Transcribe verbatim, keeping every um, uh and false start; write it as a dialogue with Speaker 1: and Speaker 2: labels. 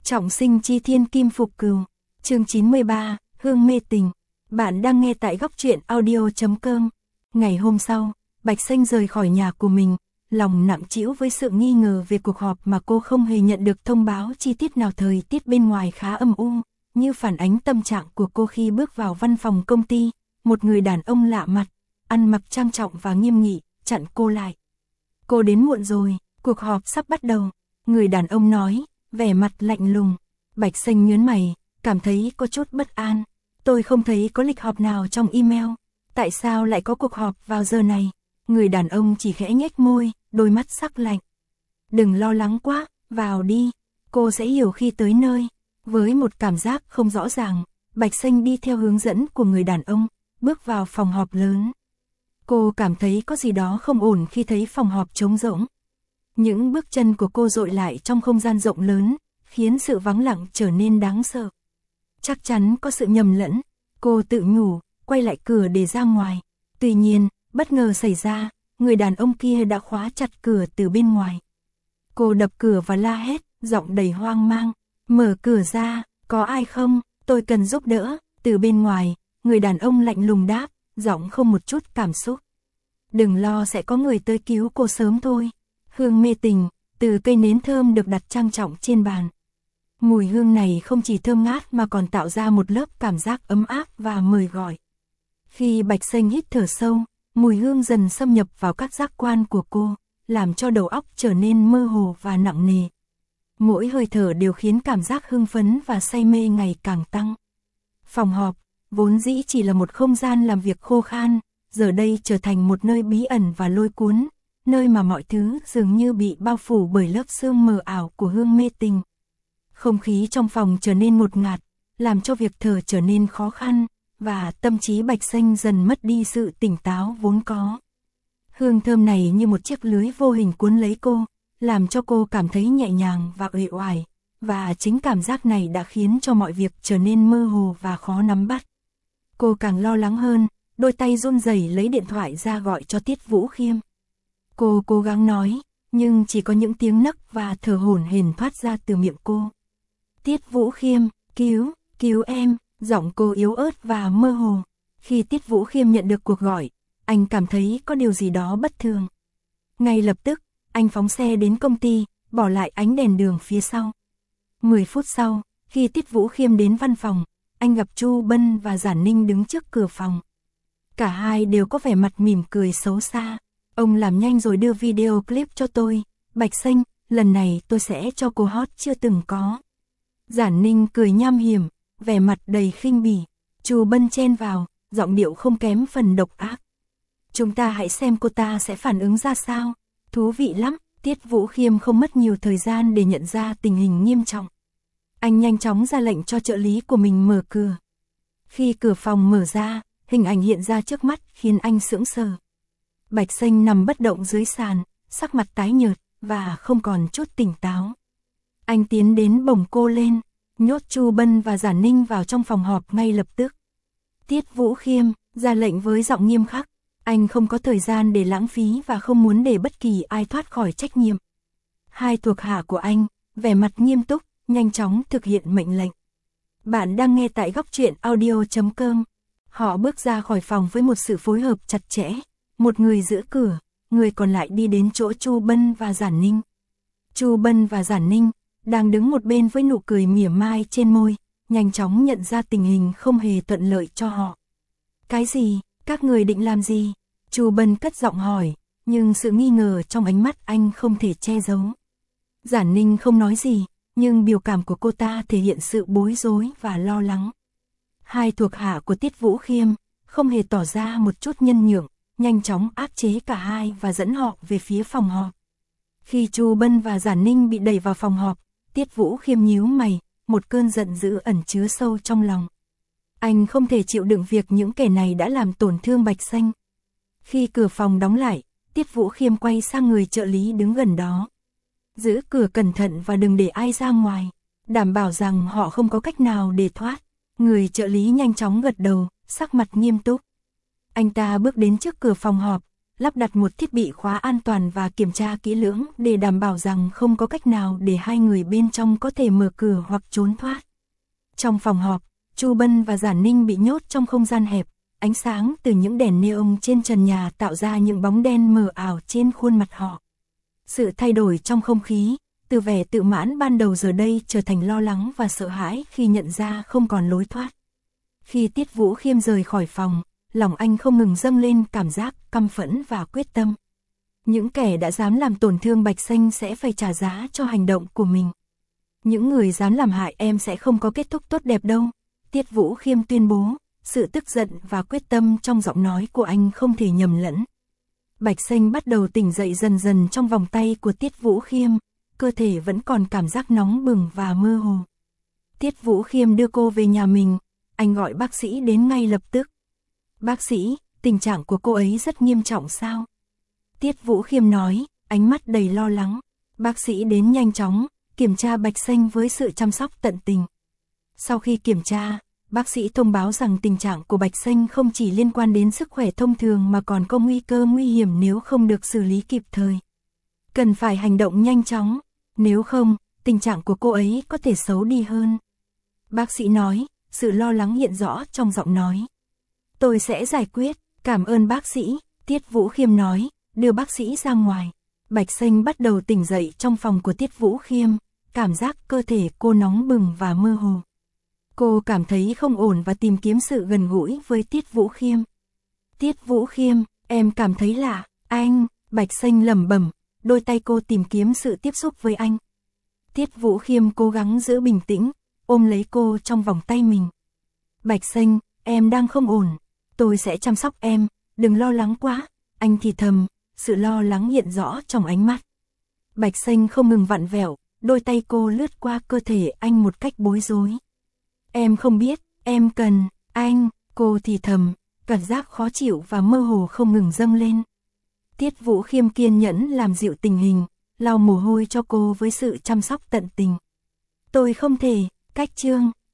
Speaker 1: Trọng sinh chi thiên kim phục cừu. Chương chín mươi ba, Hương mê tình. Bạn đang nghe tại góc truyện audio chấm com. Ngày hôm sau, Bạch Xanh rời khỏi nhà của mình, lòng nặng trĩu với sự nghi ngờ về cuộc họp mà cô không hề nhận được thông báo chi tiết nào. Thời tiết bên ngoài khá âm u, như phản ánh tâm trạng của cô khi bước vào văn phòng công ty. Một người đàn ông lạ mặt, ăn mặc trang trọng và nghiêm nghị, chặn cô lại. Cô đến muộn rồi, cuộc họp sắp bắt đầu, người đàn ông nói, vẻ mặt lạnh lùng. Bạch Xanh nhớn mày, cảm thấy có chút bất an. Tôi không thấy có lịch họp nào trong email. Tại sao lại có cuộc họp vào giờ này? Người đàn ông chỉ khẽ nhếch môi, đôi mắt sắc lạnh. Đừng lo lắng quá, vào đi, cô sẽ hiểu khi tới nơi. Với một cảm giác không rõ ràng, Bạch Xanh đi theo hướng dẫn của người đàn ông, bước vào phòng họp lớn. Cô cảm thấy có gì đó không ổn khi thấy phòng họp trống rỗng. Những bước chân của cô dội lại trong không gian rộng lớn, khiến sự vắng lặng trở nên đáng sợ. Chắc chắn có sự nhầm lẫn, cô tự nhủ, quay lại cửa để ra ngoài. Tuy nhiên, bất ngờ xảy ra, người đàn ông kia đã khóa chặt cửa từ bên ngoài. Cô đập cửa và la hét, giọng đầy hoang mang. Mở cửa ra, có ai không, tôi cần giúp đỡ. Từ bên ngoài, người đàn ông lạnh lùng đáp, giọng không một chút cảm xúc. Đừng lo, sẽ có người tới cứu cô sớm thôi. Hương mê tình, từ cây nến thơm được đặt trang trọng trên bàn. Mùi hương này không chỉ thơm ngát mà còn tạo ra một lớp cảm giác ấm áp và mời gọi. Khi Bạch Xanh hít thở sâu, mùi hương dần xâm nhập vào các giác quan của cô, làm cho đầu óc trở nên mơ hồ và nặng nề. Mỗi hơi thở đều khiến cảm giác hưng phấn và say mê ngày càng tăng. Phòng họp, vốn dĩ chỉ là một không gian làm việc khô khan, giờ đây trở thành một nơi bí ẩn và lôi cuốn, nơi mà mọi thứ dường như bị bao phủ bởi lớp sương mờ ảo của hương mê tình. Không khí trong phòng trở nên ngột ngạt, làm cho việc thở trở nên khó khăn, và tâm trí Bạch Xanh dần mất đi sự tỉnh táo vốn có. Hương thơm này như một chiếc lưới vô hình cuốn lấy cô, làm cho cô cảm thấy nhẹ nhàng và uể oải, và chính cảm giác này đã khiến cho mọi việc trở nên mơ hồ và khó nắm bắt. Cô càng lo lắng hơn, đôi tay run rẩy lấy điện thoại ra gọi cho Tiết Vũ Khiêm. Cô cố gắng nói, nhưng chỉ có những tiếng nấc và thở hổn hển thoát ra từ miệng cô. Tiết Vũ Khiêm, cứu, cứu em, giọng cô yếu ớt và mơ hồ. Khi Tiết Vũ Khiêm nhận được cuộc gọi, anh cảm thấy có điều gì đó bất thường. Ngay lập tức, anh phóng xe đến công ty, bỏ lại ánh đèn đường phía sau. Mười phút sau, khi Tiết Vũ Khiêm đến văn phòng, anh gặp Chu Bân và Giản Ninh đứng trước cửa phòng. Cả hai đều có vẻ mặt mỉm cười xấu xa. Ông làm nhanh rồi đưa video clip cho tôi. Bạch Xanh, lần này tôi sẽ cho cô hot chưa từng có. Giản Ninh cười nham hiểm, vẻ mặt đầy khinh bỉ. Chu Bân chen vào, giọng điệu không kém phần độc ác. Chúng ta hãy xem cô ta sẽ phản ứng ra sao. Thú vị lắm. Tiết Vũ Khiêm không mất nhiều thời gian để nhận ra tình hình nghiêm trọng. Anh nhanh chóng ra lệnh cho trợ lý của mình mở cửa. Khi cửa phòng mở ra, hình ảnh hiện ra trước mắt khiến anh sững sờ. Bạch Xanh nằm bất động dưới sàn, sắc mặt tái nhợt và không còn chút tỉnh táo. Anh tiến đến bồng cô lên, nhốt Chu Bân và Giản Ninh vào trong phòng họp ngay lập tức. Tiết Vũ Khiêm ra lệnh với giọng nghiêm khắc. Anh không có thời gian để lãng phí và không muốn để bất kỳ ai thoát khỏi trách nhiệm. Hai thuộc hạ của anh, vẻ mặt nghiêm túc, nhanh chóng thực hiện mệnh lệnh. Bạn đang nghe tại góc truyện audio chấm com. Họ bước ra khỏi phòng với một sự phối hợp chặt chẽ. Một người giữ cửa, người còn lại đi đến chỗ Chu Bân và Giản Ninh. Chu Bân và Giản Ninh đang đứng một bên với nụ cười mỉa mai trên môi, nhanh chóng nhận ra tình hình không hề thuận lợi cho họ. Cái gì? Các người định làm gì? Chu Bân cất giọng hỏi, nhưng sự nghi ngờ trong ánh mắt anh không thể che giấu. Giản Ninh không nói gì, nhưng biểu cảm của cô ta thể hiện sự bối rối và lo lắng. Hai thuộc hạ của Tiết Vũ Khiêm không hề tỏ ra một chút nhân nhượng, nhanh chóng áp chế cả hai và dẫn họ về phía phòng họp. Khi Chu Bân và Giản Ninh bị đẩy vào phòng họp, Tiết Vũ Khiêm nhíu mày, một cơn giận dữ ẩn chứa sâu trong lòng. Anh không thể chịu đựng việc những kẻ này đã làm tổn thương Bạch Xanh. Khi cửa phòng đóng lại, Tiết Vũ Khiêm quay sang người trợ lý đứng gần đó. Giữ cửa cẩn thận và đừng để ai ra ngoài, đảm bảo rằng họ không có cách nào để thoát. Người trợ lý nhanh chóng gật đầu, sắc mặt nghiêm túc. Anh ta bước đến trước cửa phòng họp, lắp đặt một thiết bị khóa an toàn và kiểm tra kỹ lưỡng để đảm bảo rằng không có cách nào để hai người bên trong có thể mở cửa hoặc trốn thoát. Trong phòng họp, Chu Bân và Giản Ninh bị nhốt trong không gian hẹp, ánh sáng từ những đèn neon trên trần nhà tạo ra những bóng đen mờ ảo trên khuôn mặt họ. Sự thay đổi trong không khí, từ vẻ tự mãn ban đầu giờ đây trở thành lo lắng và sợ hãi khi nhận ra không còn lối thoát. Khi Tiết Vũ Khiêm rời khỏi phòng, lòng anh không ngừng dâng lên cảm giác căm phẫn và quyết tâm. Những kẻ đã dám làm tổn thương Bạch Xanh sẽ phải trả giá cho hành động của mình. Những người dám làm hại em sẽ không có kết thúc tốt đẹp đâu, Tiết Vũ Khiêm tuyên bố, sự tức giận và quyết tâm trong giọng nói của anh không thể nhầm lẫn. Bạch Xanh bắt đầu tỉnh dậy dần dần trong vòng tay của Tiết Vũ Khiêm, cơ thể vẫn còn cảm giác nóng bừng và mơ hồ. Tiết Vũ Khiêm đưa cô về nhà mình, anh gọi bác sĩ đến ngay lập tức. Bác sĩ, tình trạng của cô ấy rất nghiêm trọng sao? Tiết Vũ Khiêm nói, ánh mắt đầy lo lắng. Bác sĩ đến nhanh chóng, kiểm tra Bạch Xanh với sự chăm sóc tận tình. Sau khi kiểm tra, bác sĩ thông báo rằng tình trạng của Bạch Xanh không chỉ liên quan đến sức khỏe thông thường mà còn có nguy cơ nguy hiểm nếu không được xử lý kịp thời. Cần phải hành động nhanh chóng, nếu không, tình trạng của cô ấy có thể xấu đi hơn. Bác sĩ nói, sự lo lắng hiện rõ trong giọng nói. Tôi sẽ giải quyết, cảm ơn bác sĩ, Tiết Vũ Khiêm nói, đưa bác sĩ ra ngoài. Bạch Xanh bắt đầu tỉnh dậy trong phòng của Tiết Vũ Khiêm, cảm giác cơ thể cô nóng bừng và mơ hồ. Cô cảm thấy không ổn và tìm kiếm sự gần gũi với Tiết Vũ Khiêm. Tiết Vũ Khiêm, em cảm thấy lạ, anh, Bạch Xanh lẩm bẩm, đôi tay cô tìm kiếm sự tiếp xúc với anh. Tiết Vũ Khiêm cố gắng giữ bình tĩnh, ôm lấy cô trong vòng tay mình. Bạch Xanh, em đang không ổn, tôi sẽ chăm sóc em, đừng lo lắng quá, anh thì thầm, sự lo lắng hiện rõ trong ánh mắt. Bạch Xanh không ngừng vặn vẹo, đôi tay cô lướt qua cơ thể anh một cách bối rối. Em không biết, em cần, anh, cô thì thầm, cảm giác khó chịu và mơ hồ không ngừng dâng lên. Tiết Vũ Khiêm kiên nhẫn làm dịu tình hình, lau mồ hôi cho cô với sự chăm sóc tận tình. Tôi không thể, cách chương.